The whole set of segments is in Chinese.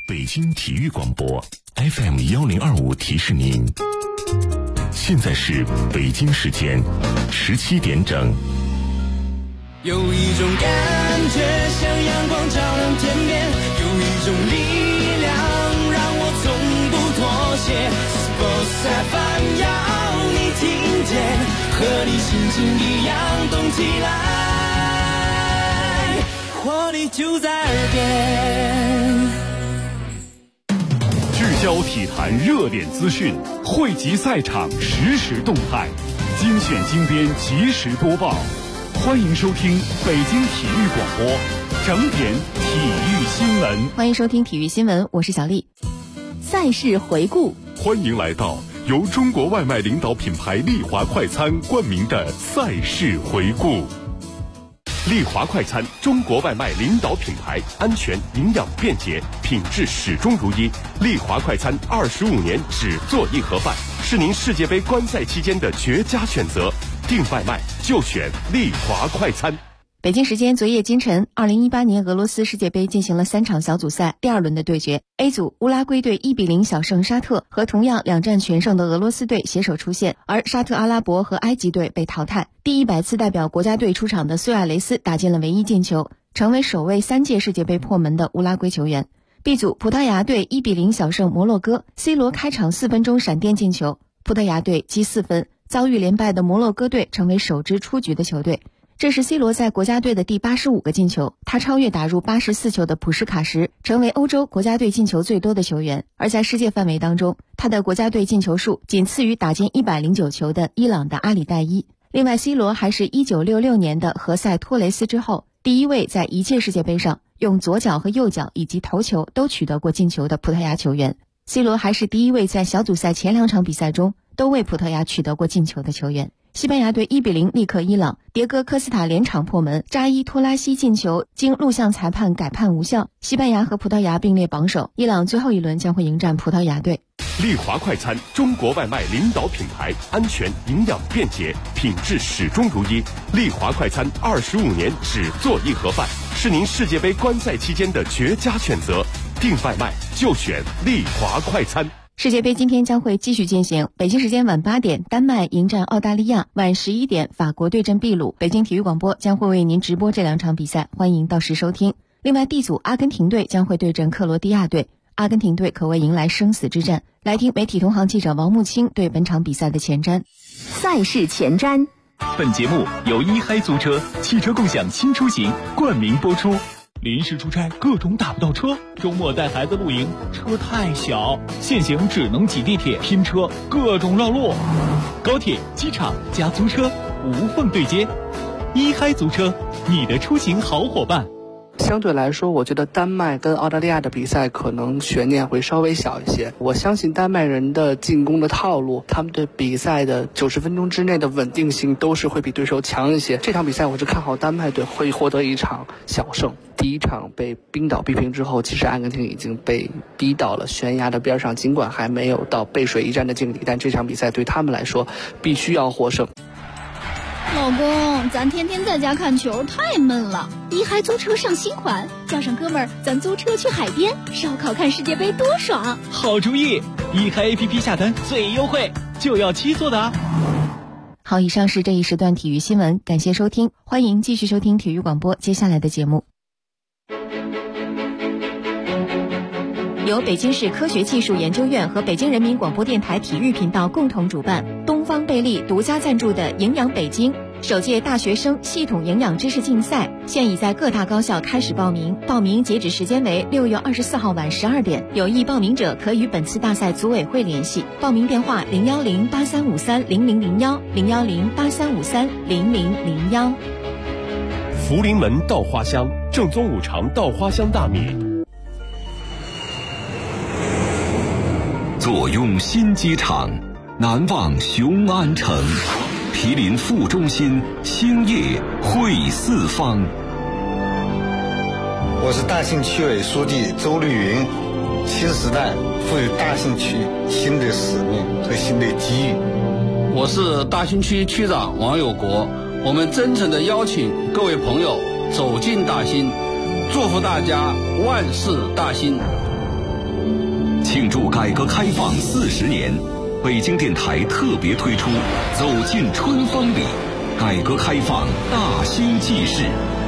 北京体育广播 FM1025提示您，现在是北京时间17点整。 有一种感觉像阳光照亮天边，有一种力量让我从不妥协。Sports FM 要你听见，和你心情一样动起来，活力就在耳边。 聚焦体坛热点资讯，汇集赛场实时动态，精选精编及时播报。欢迎收听北京体育广播整点体育新闻。 欢迎收听体育新闻，我是小丽。赛事回顾， 欢迎来到由中国外卖领导品牌丽华快餐冠名的赛事回顾。丽华快餐，中国外卖领导品牌，安全、营养、便捷，品质始终如一。丽华快餐25年只做一盒饭，是您世界杯观赛期间的绝佳选择。订外卖就选丽华快餐。 北京时间昨夜今晨，2018年俄罗斯世界杯进行了3场小组赛第2轮的对决。A 组，乌拉圭队1-0小胜沙特，和同样2战全胜的俄罗斯队携手出线，而沙特阿拉伯和埃及队被淘汰。第100次代表国家队出场的苏亚雷斯打进了唯一进球，成为首位3届世界杯破门的乌拉圭球员。B 组，葡萄牙队1-0小胜摩洛哥，C 罗开场4分钟闪电进球，葡萄牙队积4分，遭遇连败的摩洛哥队成为首支出局的球队。这是 C 罗在国家队的第85个进球，他超越打入84球的普什卡什，成为欧洲国家队进球最多的球员。而在世界范围当中，他的国家队进球数仅次于打进109球的伊朗的阿里代伊。另外 C 罗还是1966年的何塞托雷斯之后第一位在一届世界杯上用左脚和右脚以及头球都取得过进球的葡萄牙球员。 C 罗还是第一位在小组赛前2场比赛中都为葡萄牙取得过进球的球员。西班牙队1-0力克伊朗，迭戈科斯塔连场破门，扎伊托拉西进球经录像裁判改判无效。西班牙和葡萄牙并列榜首，伊朗最后一轮将会迎战葡萄牙队。 丽华快餐，中国外卖领导品牌，安全、营养、便捷，品质始终如一。丽华快餐25年只做一盒饭，是您世界杯观赛期间的绝佳选择。订外卖就选丽华快餐。 世界杯今天将会继续进行，北京时间晚8点，丹麦迎战澳大利亚，晚11点，法国对阵秘鲁。北京体育广播将会为您直播这2场比赛，欢迎到时收听。另外 D 组，阿根廷队将会对阵克罗地亚队，阿根廷队可谓迎来生死之战。来听媒体同行记者王木清对本场比赛的前瞻。 赛事前瞻。 本节目由一嗨租车汽车共享新出行冠名播出。临时出差各种打不到车，周末带孩子露营车太小，现行只能挤地铁拼车，各种绕路。高铁、机场加租车无缝对接，一嗨租车，你的出行好伙伴。 相对来说，我觉得丹麦跟澳大利亚的比赛可能悬念会稍微小一些。我相信丹麦人的进攻的套路，他们对比赛的90分钟之内的稳定性都是会比对手强一些。这场比赛我是看好丹麦队会获得一场小胜。第1场被冰岛逼平之后，其实阿根廷已经被逼到了悬崖的边上，尽管还没有到背水一战的境地，但这场比赛对他们来说必须要获胜。 老公，咱天天在家看球太闷了，一嗨租车上新款，叫上哥们儿，咱租车去海边烧烤看世界杯多爽。 好主意，一嗨 APP 下单最优惠，就要7座的啊。 好，以上是这一时段体育新闻，感谢收听，欢迎继续收听体育广播接下来的节目。由北京市科学技术研究院和北京人民广播电台体育频道共同主办，东方贝利独家赞助的营养北京首届大学生系统营养知识竞赛现已在各大高校开始报名，报名截止时间为6月24号晚12点，有意报名者可与本次大赛组委会联系，报名电话01083530001 01083530001。 福临门稻花香，正宗五常稻花香大米。 坐拥新机场，难忘雄安城，毗邻副中心，兴业汇四方。 我是大兴区委书记周绿云。新时代赋予大兴区新的使命和新的机遇。 我是大兴区区长王有国。我们真诚地邀请各位朋友走进大兴，祝福大家万事大兴。 庆祝改革开放40年，北京电台特别推出《走进春风里》，改革开放大兴纪事。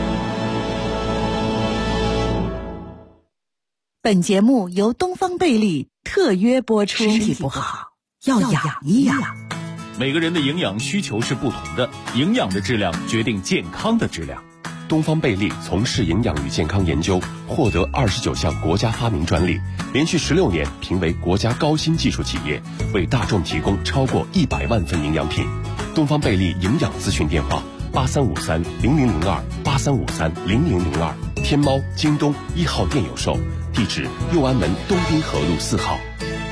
本节目由东方贝利特约播出。身体不好要养一养。 每个人的营养需求是不同的，营养的质量决定健康的质量。 东方贝利从事营养与健康研究，获得29项国家发明专利，连续16年评为国家高新技术企业，为大众提供超过100万份营养品。东方贝利营养咨询电话83530002，83530002，天猫、京东1号店有售，地址右安门东滨河路4号。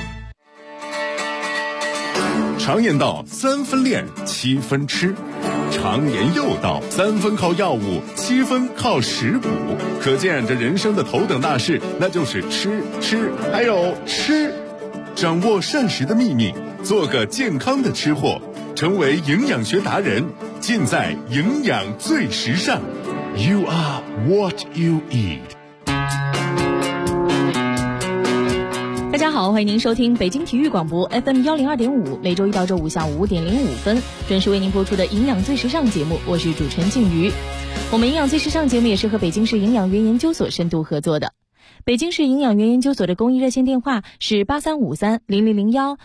常言道3分练7分吃，常言又道3分靠药物7分靠食补，可见这人生的头等大事那就是吃还有吃。掌握膳食的秘密，做个健康的吃货，成为营养学达人，尽在营养最时尚。 You are what you eat。 大家好，欢迎您收听北京体育广播 FM 102.5，每周一到周五下午5点05分准时为您播出的营养最时尚节目，我是主持人静瑜。我们营养最时尚节目也是和北京市营养园研究所深度合作的。北京市营养园研究所的公益热线电话是83530001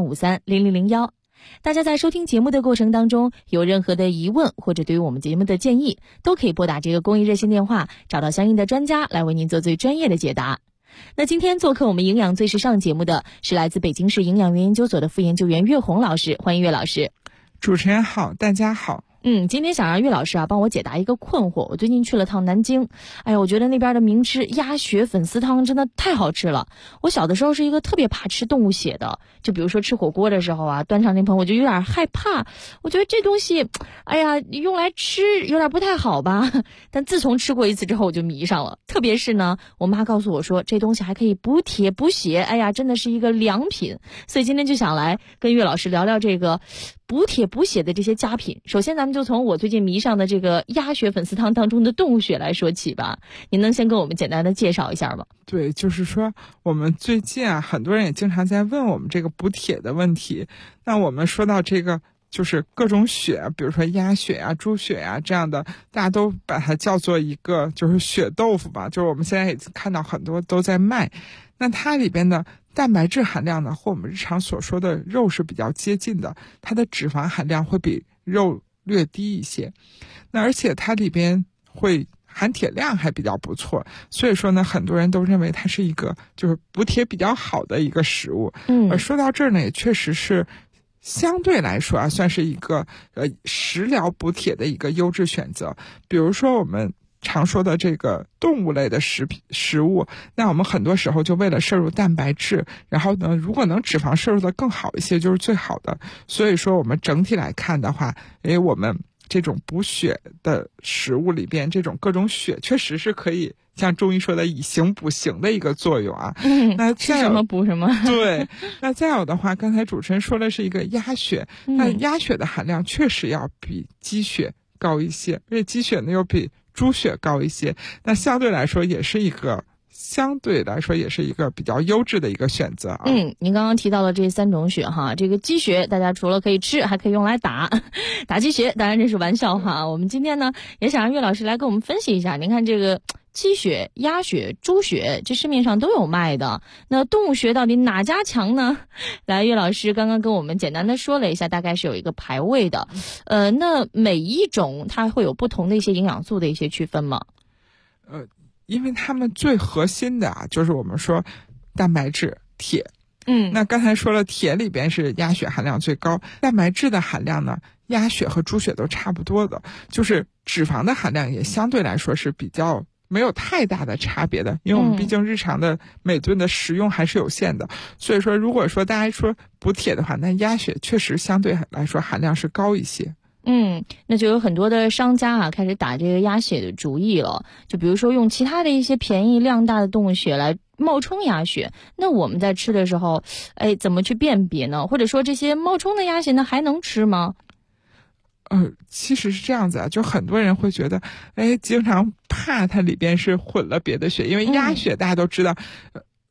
83530001。大家在收听节目的过程当中，有任何的疑问或者对于我们节目的建议，都可以拨打这个公益热线电话，找到相应的专家来为您做最专业的解答。那今天做客我们营养最时尚节目的是来自北京市营养园研究所的副研究员岳红老师，欢迎岳老师。 主持人好，大家好。 今天想让岳老师帮我解答一个困惑。我最近去了趟南京，我觉得那边的名吃鸭血粉丝汤真的太好吃了。我小的时候是一个特别怕吃动物血的，就比如说吃火锅的时候端上那盆我就有点害怕，我觉得这东西用来吃有点不太好吧。但自从吃过一次之后我就迷上了，特别是呢我妈告诉我说这东西还可以补铁补血，真的是一个良品。所以今天就想来跟岳老师聊聊这个补铁补血的这些佳品。首先咱们就从我最近迷上的这个鸭血粉丝汤当中的动物血来说起吧，您能先跟我们简单的介绍一下吗？ 对，就是说我们最近很多人也经常在问我们这个补铁的问题。那我们说到这个就是各种血，比如说鸭血猪血这样的，大家都把它叫做一个就是血豆腐吧，就是我们现在也看到很多都在卖。那它里边的蛋白质含量呢，和我们日常所说的肉是比较接近的，它的脂肪含量会比肉略低一些。那而且它里边会含铁量还比较不错，所以说呢，很多人都认为它是一个就是补铁比较好的一个食物。而说到这儿呢，也确实是相对来说算是一个食疗补铁的一个优质选择。比如说我们常说的这个动物类的食物，那我们很多时候就为了摄入蛋白质，然后呢如果能脂肪摄入的更好一些就是最好的。所以说我们整体来看的话，我们这种补血的食物里边，这种各种血确实是可以像中医说的以形补形的一个作用那吃什么补什么。 对，那再有的话，刚才主持人说的是一个鸭血，那鸭血的含量确实要比鸡血高一些，而且鸡血呢又比猪血高一些，那相对来说也是一个比较优质的一个选择您刚刚提到了这3种血这个鸡血大家除了可以吃还可以用来打鸡血，当然这是玩笑我们今天呢也想让岳老师来跟我们分析一下，您看这个鸡血、鸭血、猪血这市面上都有卖的，那动物血到底哪家强呢？来，岳老师刚刚跟我们简单的说了一下，大概是有一个排位的。那每一种它会有不同的一些营养素的一些区分吗？ 因为它们最核心的就是我们说蛋白质、铁。那刚才说了，铁里边是鸭血含量最高，蛋白质的含量呢，鸭血和猪血都差不多的，就是脂肪的含量也相对来说是比较没有太大的差别的，因为我们毕竟日常的每顿的食用还是有限的，所以说如果说大家说补铁的话，那鸭血确实相对来说含量是高一些。 那就有很多的商家开始打这个鸭血的主意了，就比如说用其他的一些便宜量大的动物血来冒充鸭血。那我们在吃的时候怎么去辨别呢？或者说这些冒充的鸭血呢还能吃吗？ 其实是这样子就很多人会觉得经常怕它里边是混了别的血，因为鸭血大家都知道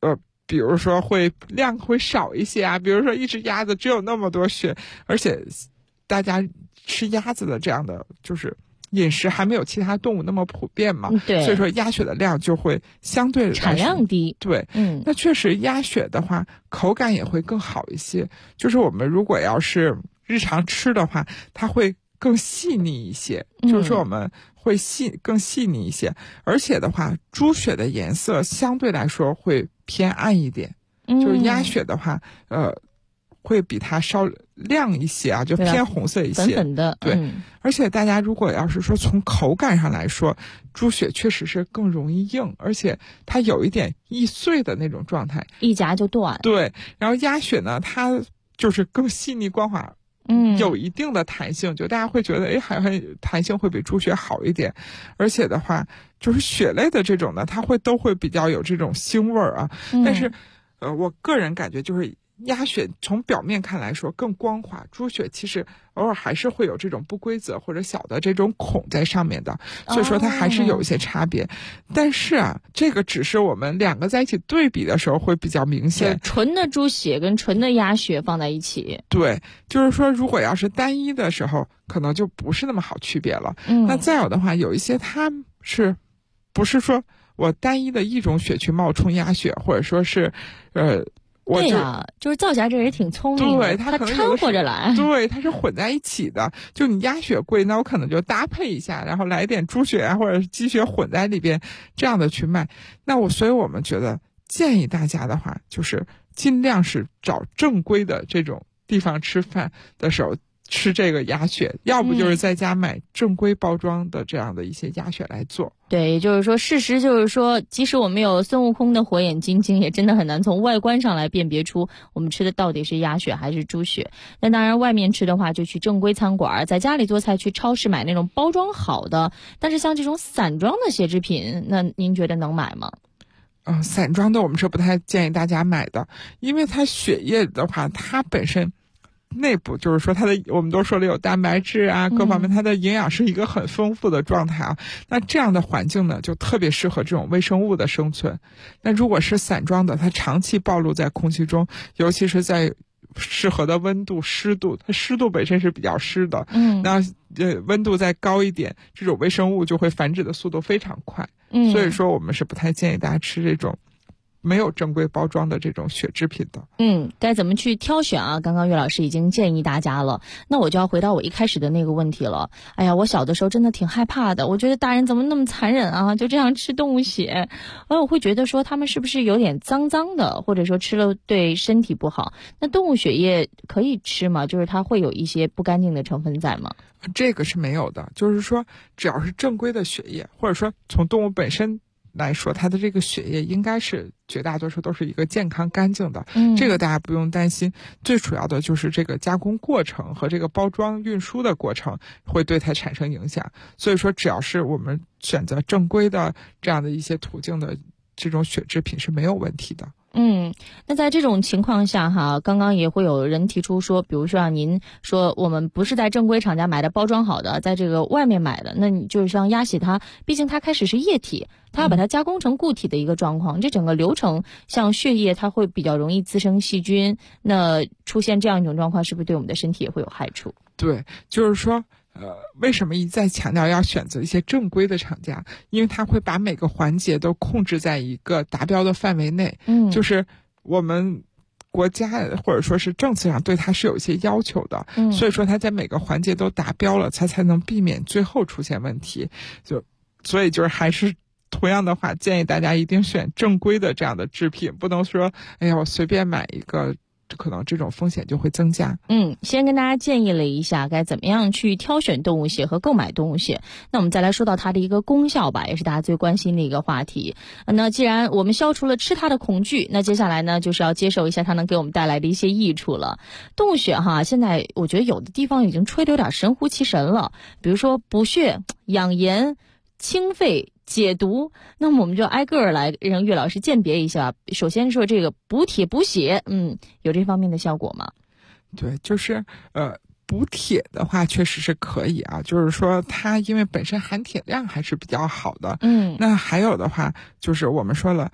比如说量会少一些啊，比如说一只鸭子只有那么多血，而且大家吃鸭子的这样的就是饮食还没有其他动物那么普遍嘛， 对， 所以说鸭血的量就会相对产量低， 对，那确实鸭血的话口感也会更好一些，就是我们如果要是日常吃的话，它会更细腻一些，就是说我们会更细腻一些，而且的话猪血的颜色相对来说会偏暗一点，就是鸭血的话会比它稍亮一些啊，就偏红色一些， 粉粉的。 对，而且大家如果要是说从口感上来说，猪血确实是更容易硬，而且它有一点易碎的那种状态， 一夹就断。 对，然后鸭血呢，它就是更细腻光滑，有一定的弹性，就大家会觉得，好像弹性会比猪血好一点，而且的话，就是血类的这种呢，它都会比较有这种腥味儿啊，但是，我个人感觉就是鸭血从表面看来说更光滑，猪血其实偶尔还是会有这种不规则或者小的这种孔在上面的，所以说它还是有一些差别。但是啊，这个只是我们两个在一起对比的时候会比较明显。 纯的猪血跟纯的鸭血放在一起， 对，就是说如果要是单一的时候，可能就不是那么好区别了。那再有的话，有一些它是不是说我单一的一种血去冒充鸭血，或者说是对呀，就是造假者也挺聪明的， 对，它掺和着来， 对，它是混在一起的。就你鸭血贵，那我可能就搭配一下，然后来一点猪血啊或者鸡血混在里边，这样的去卖。所以我们觉得建议大家的话，就是尽量是找正规的这种地方吃饭的时候吃这个鸭血，要不就是在家买正规包装的这样的一些鸭血来做。 对，也就是说，事实就是说，即使我们有孙悟空的火眼金睛，也真的很难从外观上来辨别出我们吃的到底是鸭血还是猪血。那当然，外面吃的话就去正规餐馆，在家里做菜去超市买那种包装好的。但是像这种散装的血制品，那您觉得能买吗？ 散装的我们是不太建议大家买的，因为它血液的话，它本身内部就是说我们都说了有蛋白质啊，各方面它的营养是一个很丰富的状态啊。那这样的环境呢，就特别适合这种微生物的生存。那如果是散装的，它长期暴露在空气中，尤其是在适合的温度、湿度，它湿度本身是比较湿的，那温度再高一点，这种微生物就会繁殖的速度非常快。所以说我们是不太建议大家吃这种没有正规包装的这种血制品的。 该怎么去挑选啊？刚刚岳老师已经建议大家了。那我就要回到我一开始的那个问题了。哎呀，我小的时候真的挺害怕的，我觉得大人怎么那么残忍啊，就这样吃动物血。我会觉得说他们是不是有点脏脏的，或者说吃了对身体不好。那动物血液可以吃吗？就是它会有一些不干净的成分在吗？ 这个是没有的，就是说只要是正规的血液，或者说从动物本身来说，它的这个血液应该是绝大多数都是一个健康干净的，这个大家不用担心。最主要的就是这个加工过程和这个包装运输的过程会对它产生影响，所以说只要是我们选择正规的这样的一些途径的这种血制品是没有问题的。 那在这种情况下哈，刚刚也会有人提出说，比如说您说我们不是在正规厂家买的包装好的，在这个外面买的，那你就是像鸭血它，毕竟它开始是液体，它要把它加工成固体的一个状况，这整个流程像血液它会比较容易滋生细菌，那出现这样一种状况是不是对我们的身体也会有害处？ 对，就是说为什么一再强调要选择一些正规的厂家？因为它会把每个环节都控制在一个达标的范围内。就是我们国家或者说是政策上对它是有一些要求的，所以说它在每个环节都达标了，才能避免最后出现问题。所以就是还是同样的话，建议大家一定选正规的这样的制品，不能说我随便买一个，可能这种风险就会增加。 先跟大家建议了一下该怎么样去挑选动物血和购买动物血。那我们再来说到它的一个功效吧，也是大家最关心的一个话题。那既然我们消除了吃它的恐惧，那接下来呢就是要接受一下它能给我们带来的一些益处了。动物血哈，现在我觉得有的地方已经吹得有点神乎其神了，比如说补血、养颜、清肺、解毒。那么我们就挨个儿来让岳老师鉴别一下。首先说这个补铁补血，有这方面的效果吗？ 对，就是补铁的话确实是可以啊，就是说它因为本身含铁量还是比较好的。那还有的话就是我们说了，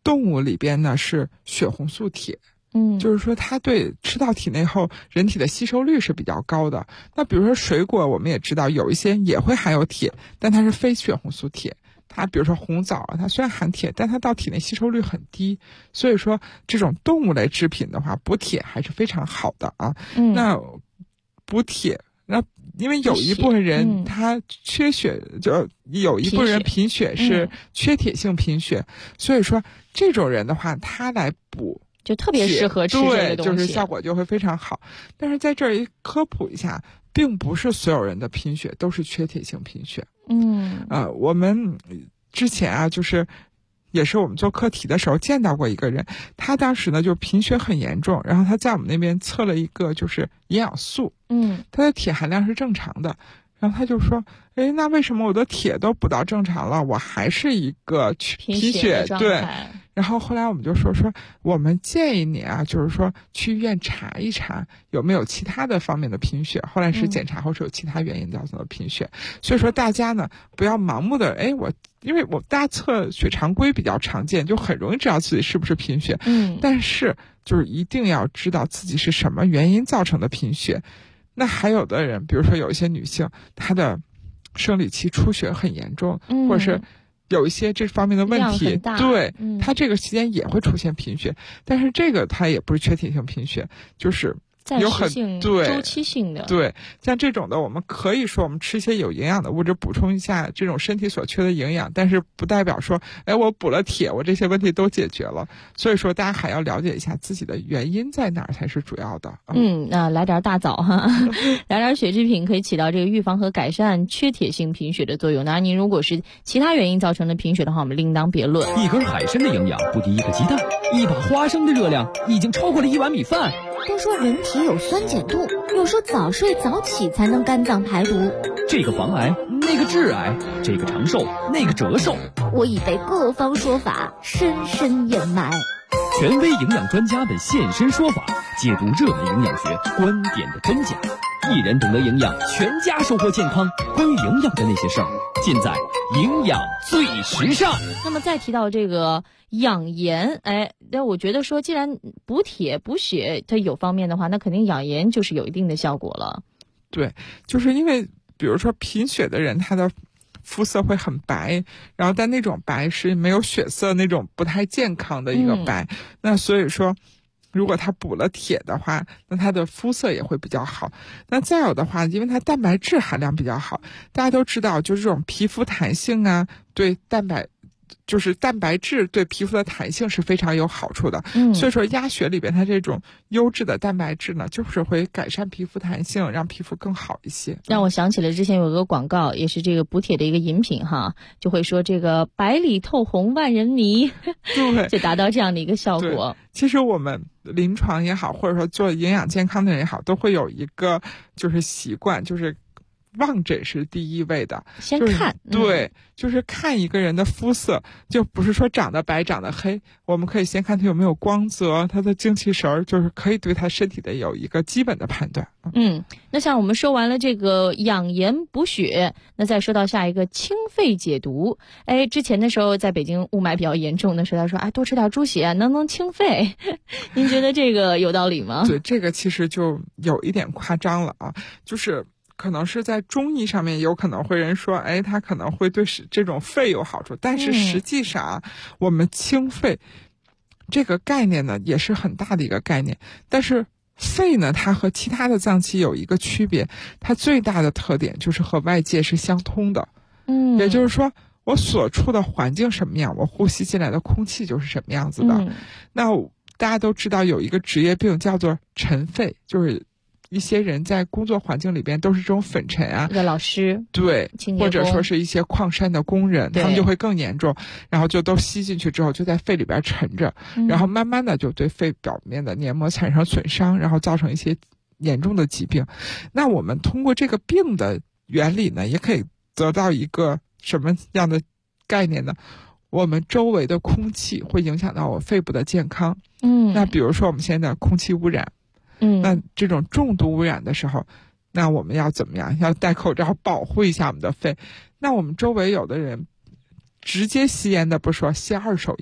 动物里边呢是血红素铁。就是说它对吃到体内后人体的吸收率是比较高的。那比如说水果，我们也知道有一些也会含有铁，但它是非血红素铁。它比如说红枣，它虽然含铁，但它到体内吸收率很低。所以说这种动物类制品的话，补铁还是非常好的啊。那补铁，那因为有一部分人他缺血，就有一部分人贫血是缺铁性贫血，所以说这种人的话，他来补就特别适合吃这个东西， 就是效果就会非常好。但是在这儿科普一下，并不是所有人的贫血都是缺铁性贫血。我们之前啊，就是也是我们做课题的时候见到过一个人，他当时呢就贫血很严重，然后他在我们那边测了一个就是营养素，他的铁含量是正常的。然后他就说，那为什么我的铁都补到正常了，我还是一个贫血？对。然后后来我们就说我们建议你啊，就是说去医院查一查有没有其他的方面的贫血。后来是检查后是有其他原因造成的贫血。所以说大家呢不要盲目的，因为大家测血常规比较常见，就很容易知道自己是不是贫血。但是就是一定要知道自己是什么原因造成的贫血。那还有的人，比如说有一些女性，她的生理期出血很严重，或者是有一些这方面的问题，对，她这个期间也会出现贫血，但是这个她也不是缺铁性贫血，就是有很周期性的。 对，像这种的，我们可以说我们吃一些有营养的物质，补充一下这种身体所缺的营养，但是不代表说，我补了铁，我这些问题都解决了。所以说，大家还要了解一下自己的原因在哪儿才是主要的。 那来点大枣哈，来点血制品可以起到这个预防和改善缺铁性贫血的作用。那您如果是其他原因造成的贫血的话，我们另当别论。 一根海参的营养不敌一个鸡蛋，一把花生的热量已经超过了一碗米饭。 都说人体有酸碱度，又说早睡早起才能肝脏排毒。 这个防癌，那个致癌，这个长寿，那个折寿。 我已被各方说法深深掩埋。 权威营养专家们现身说法，解读热门营养学观点的真假。一人懂得营养，全家收获健康。关于营养的那些事儿，尽在营养最时尚。 那么再提到这个养颜，那我觉得说，既然补铁补血它有方面的话，那肯定养颜就是有一定的效果了。 对，就是因为比如说贫血的人，他的肤色会很白，然后但那种白是没有血色那种不太健康的一个白，那所以说如果他补了铁的话，那他的肤色也会比较好。那再有的话，因为它蛋白质含量比较好，大家都知道就是这种皮肤弹性啊，对蛋白质对皮肤的弹性是非常有好处的。所以说鸭血里边它这种优质的蛋白质呢，就是会改善皮肤弹性，让皮肤更好一些。 让我想起了之前有一个广告，也是这个补铁的一个饮品哈，就会说这个白里透红万人迷， 对， 就达到这样的一个效果。 其实我们临床也好，或者说做营养健康的人也好，都会有一个就是习惯，就是望诊是第一位的， 先看， 对，就是看一个人的肤色，就不是说长得白长得黑，我们可以先看他有没有光泽，他的精气神，就是可以对他身体的有一个基本的判断。 那像我们说完了这个养颜补血，那再说到下一个清肺解毒。之前的时候在北京雾霾比较严重的时候，他说多吃点猪血能清肺，您觉得这个有道理吗？ 对，这个其实就有一点夸张了啊，就是可能是在中医上面有可能会人说，它可能会对这种肺有好处，但是实际上我们清肺这个概念呢也是很大的一个概念，但是肺呢它和其他的脏器有一个区别，它最大的特点就是和外界是相通的。也就是说我所处的环境什么样，我呼吸进来的空气就是什么样子的。那大家都知道有一个职业病叫做尘肺，就是一些人在工作环境里边都是这种粉尘啊， 一个老师， 对，或者说是一些矿山的工人，他们就会更严重，然后就都吸进去之后就在肺里边沉着，然后慢慢的就对肺表面的黏膜产生损伤，然后造成一些严重的疾病。那我们通过这个病的原理呢，也可以得到一个什么样的概念呢？我们周围的空气会影响到我肺部的健康。那比如说我们现在空气污染，那这种重度污染的时候，那我们要怎么样？要戴口罩保护一下我们的肺。那我们周围有的人直接吸烟的不说，吸二手烟，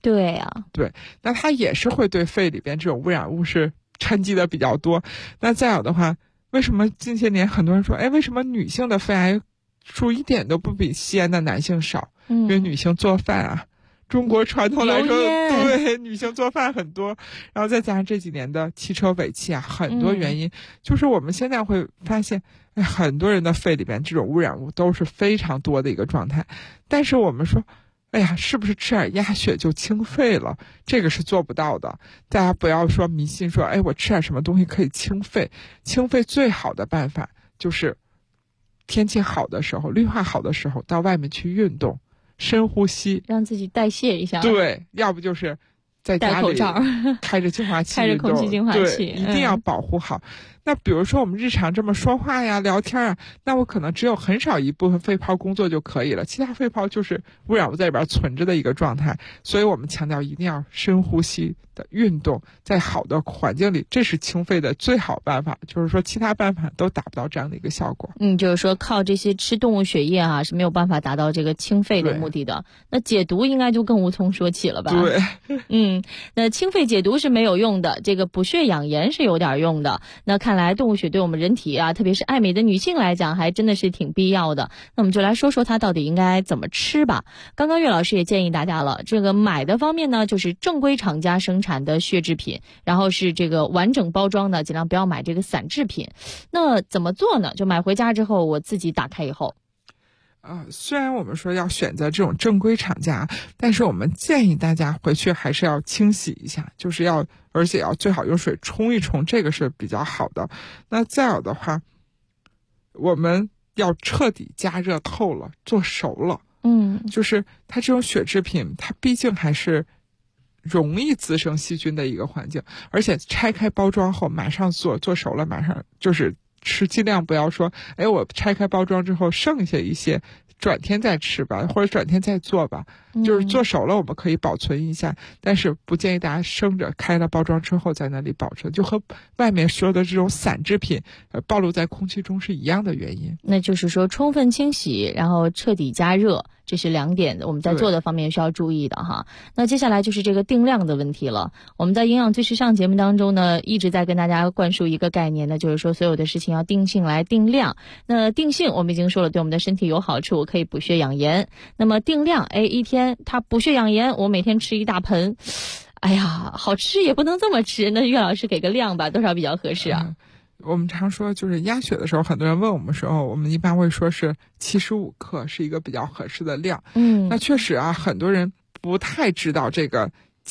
对啊， 对，那它也是会对肺里边这种污染物是沉积的比较多。那再有的话，为什么近些年很多人说，为什么女性的肺癌数一点都不比吸烟的男性少？因为女性做饭啊，中国传统来说，对，女性做饭很多，然后再加上这几年的汽车尾气啊，很多原因，就是我们现在会发现，很多人的肺里边这种污染物都是非常多的一个状态。但是我们说，是不是吃点鸭血就清肺了？这个是做不到的。大家不要说迷信说，我吃点什么东西可以清肺。清肺最好的办法就是天气好的时候，绿化好的时候，到外面去运动。深呼吸， 让自己代谢一下。 对，要不就是在家里戴口罩， 开着净化器， 开着空气净化器， 对，一定要保护好。那比如说我们日常这么说话呀、聊天啊，那我可能只有很少一部分肺泡工作就可以了，其他肺泡就是污染物在里边存着的一个状态。所以我们强调一定要深呼吸的运动，在好的环境里，这是清肺的最好办法。就是说其他办法都达不到这样的一个效果。 就是说靠这些吃动物血液啊是没有办法达到这个清肺的目的的。那解毒应该就更无从说起了吧？ 对， 那清肺解毒是没有用的，这个补血养颜是有点用的。那看来动物血对我们人体啊，特别是爱美的女性来讲，还真的是挺必要的。那我们就来说说它到底应该怎么吃吧。刚刚岳老师也建议大家了，这个买的方面呢，就是正规厂家生产的血制品，然后是这个完整包装的，尽量不要买这个散制品。那怎么做呢？就买回家之后我自己打开以后， 虽然我们说要选择这种正规厂家，但是我们建议大家回去还是要清洗一下，就是而且要最好用水冲一冲，这个是比较好的。那再有的话，我们要彻底加热透了，做熟了。就是它这种血制品，它毕竟还是容易滋生细菌的一个环境，而且拆开包装后马上做熟了，马上就是吃，尽量不要说我拆开包装之后剩下一些转天再吃吧，或者转天再做吧。就是做熟了我们可以保存一下，但是不建议大家生着开了包装之后在那里保存，就和外面说的这种散制品暴露在空气中是一样的原因。 那就是说充分清洗，然后彻底加热，这是2点我们在做的方面需要注意的哈。那接下来就是这个定量的问题了。我们在营养最时尚节目当中呢，一直在跟大家灌输一个概念呢，就是说所有的事情要定性来定量。那定性我们已经说了，对我们的身体有好处，可以补血养颜。那么定量，一天它补血养颜，我每天吃1大盆，好吃也不能这么吃。那岳老师给个量吧，多少比较合适啊？ 我们常说就是鸭血的时候，很多人问我们时候，我们一般会说是75克是一个比较合适的量。那确实啊，很多人不太知道这个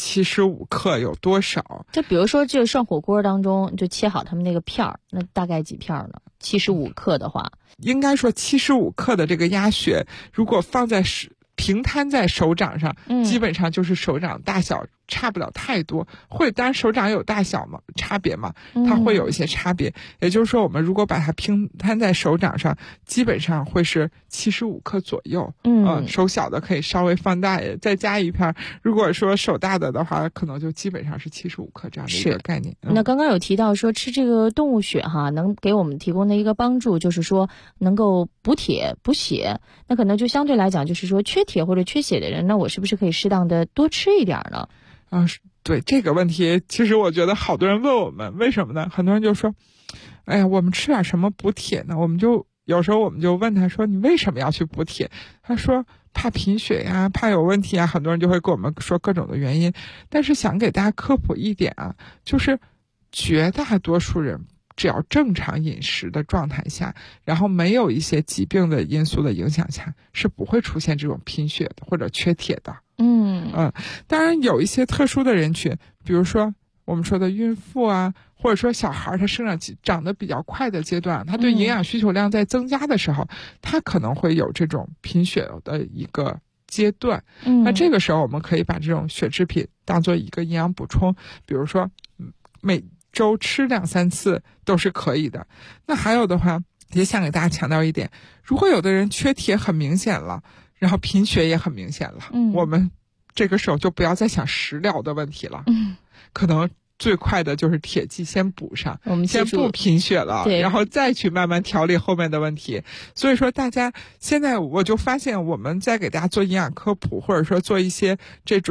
75克有多少。 就比如说这个涮火锅当中就切好他们那个片儿，那大概几片呢？75克的话， 应该说75克的这个鸭血，如果放在平摊在手掌上，基本上就是手掌大小，差不了太多。当然手掌有大小嘛，差别嘛，它会有一些差别。也就是说，我们如果把它平摊在手掌上，基本上会是75克左右。手小的可以稍微放大，再加一片。如果说手大的话，可能就基本上是75克这样的一个概念。 那刚刚有提到说吃这个动物血哈，能给我们提供的一个帮助，就是说能够补铁补血。那可能就相对来讲，就是说缺铁或者缺血的人，那我是不是可以适当的多吃一点呢？ 对这个问题，其实我觉得好多人问我们，为什么呢？很多人就说，我们吃点什么补铁呢？有时候我们就问他说，你为什么要去补铁？他说怕贫血呀，怕有问题啊。很多人就会跟我们说各种的原因。但是想给大家科普一点啊，就是绝大多数人只要正常饮食的状态下，然后没有一些疾病的因素的影响下，是不会出现这种贫血的或者缺铁的。当然有一些特殊的人群，比如说我们说的孕妇啊，或者说小孩他生长得比较快的阶段，他对营养需求量在增加的时候，他可能会有这种贫血的一个阶段。那这个时候我们可以把这种血制品当做一个营养补充，比如说每周吃2-3次都是可以的。那还有的话，也想给大家强调一点，如果有的人缺铁很明显了，然后贫血也很明显了，我们这个时候就不要再想食疗的问题了。可能最快的就是铁剂先补上， 我们先不贫血了，然后再去慢慢调理后面的问题。所以说大家现在我就发现，我们在给大家做营养科普，或者说做一些这种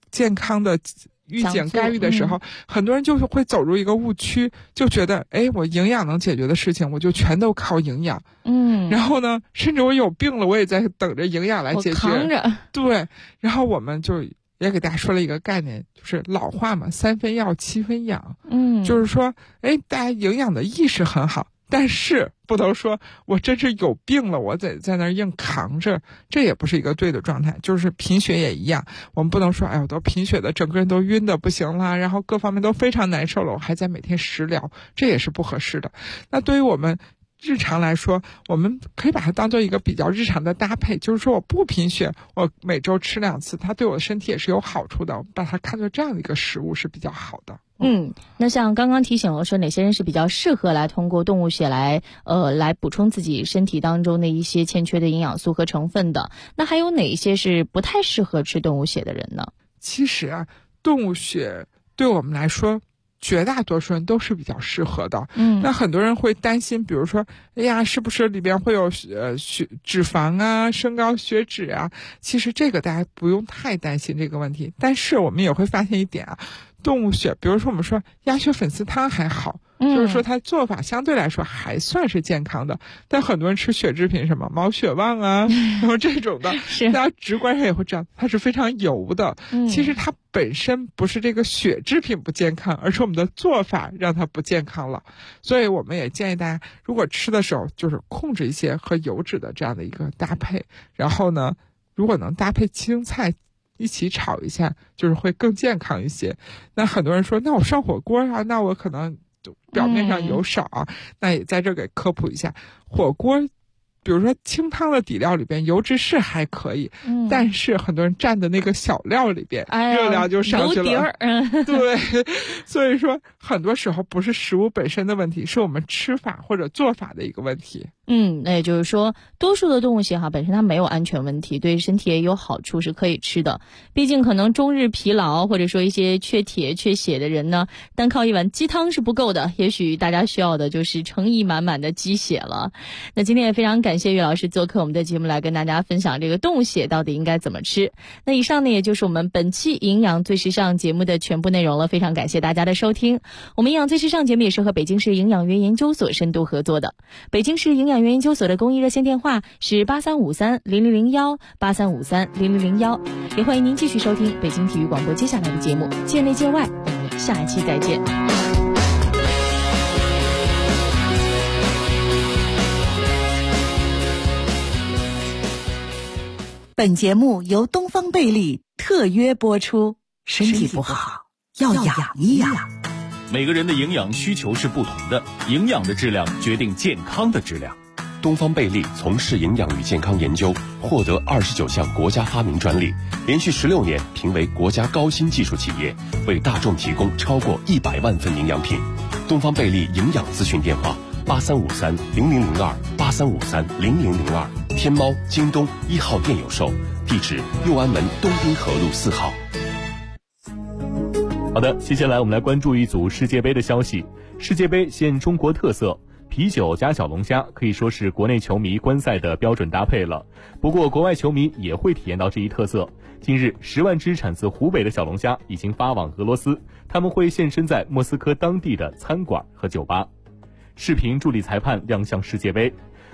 健康的预警干预的时候，很多人就是会走入一个误区，就觉得我营养能解决的事情我就全都靠营养，然后呢甚至我有病了我也在等着营养来解决， 我扛着。 对，然后我们就也给大家说了一个概念，就是老话嘛，3分药7分养，就是说大家营养的意识很好，但是不能说我真是有病了我得在那儿硬扛着，这也不是一个对的状态。就是贫血也一样，我们不能说我都贫血的整个人都晕的不行了，然后各方面都非常难受了，我还在每天食疗，这也是不合适的。那对于我们日常来说，我们可以把它当做一个比较日常的搭配，就是说我不贫血，我每周吃2次，它对我的身体也是有好处的，我们把它看作这样的一个食物是比较好的。 那像刚刚提醒了说哪些人是比较适合来通过动物血来补充自己身体当中的一些欠缺的营养素和成分的，那还有哪一些是不太适合吃动物血的人呢？ 其实动物血对我们来说绝大多数人都是比较适合的。那很多人会担心，比如说是不是里边会有脂肪啊，升高血脂啊，其实这个大家不用太担心这个问题。但是我们也会发现一点动物血，比如说我们说鸭血粉丝汤还好，就是说它做法相对来说还算是健康的，但很多人吃血制品，什么毛血旺啊然后这种的大家直观上也会知道它是非常油的，其实它本身不是这个血制品不健康，而是我们的做法让它不健康了。所以我们也建议大家如果吃的时候就是控制一些和油脂的这样的一个搭配，然后呢如果能搭配青菜一起炒一下，就是会更健康一些。那很多人说那我上火锅那我可能表面上油少那也在这给科普一下，火锅比如说清汤的底料里边油脂是还可以，但是很多人蘸的那个小料里边热量就上去了，对，所以说很多时候不是食物本身的问题，是我们吃法或者做法的一个问题。 那也就是说多数的动物血本身它没有安全问题，对身体也有好处，是可以吃的。毕竟可能终日疲劳或者说一些缺铁缺血的人呢，单靠一碗鸡汤是不够的，也许大家需要的就是诚意满满的鸡血了。那今天也非常感谢岳老师做客我们的节目，来跟大家分享这个动物血到底应该怎么吃。那以上呢也就是我们本期营养最时尚节目的全部内容了，非常感谢大家的收听。我们营养最时尚节目也是和北京市营养院研究所深度合作的，北京市营养院研究所的公益热线电话是83530001 83530001，也欢迎您继续收听北京体育广播接下来的节目，界内界外，我们下一期再见。 本节目由东方贝利特约播出，身体不好要养一养。 每个人的营养需求是不同的，营养的质量决定健康的质量。 东方贝利从事营养与健康研究，获得29项国家发明专利，连续16年评为国家高新技术企业，为大众提供超过100万份营养品。东方贝利营养咨询电话83530002 83530002，天猫、京东1号店有售，地址六安门东滨河路4号。 好的，接下来我们来关注一组世界杯的消息。世界杯现中国特色，啤酒加小龙虾可以说是国内球迷观赛的标准搭配了。不过国外球迷也会体验到这一特色。近日10万只产自湖北的小龙虾已经发往俄罗斯，他们会现身在莫斯科当地的餐馆和酒吧。视频助理裁判亮相世界杯，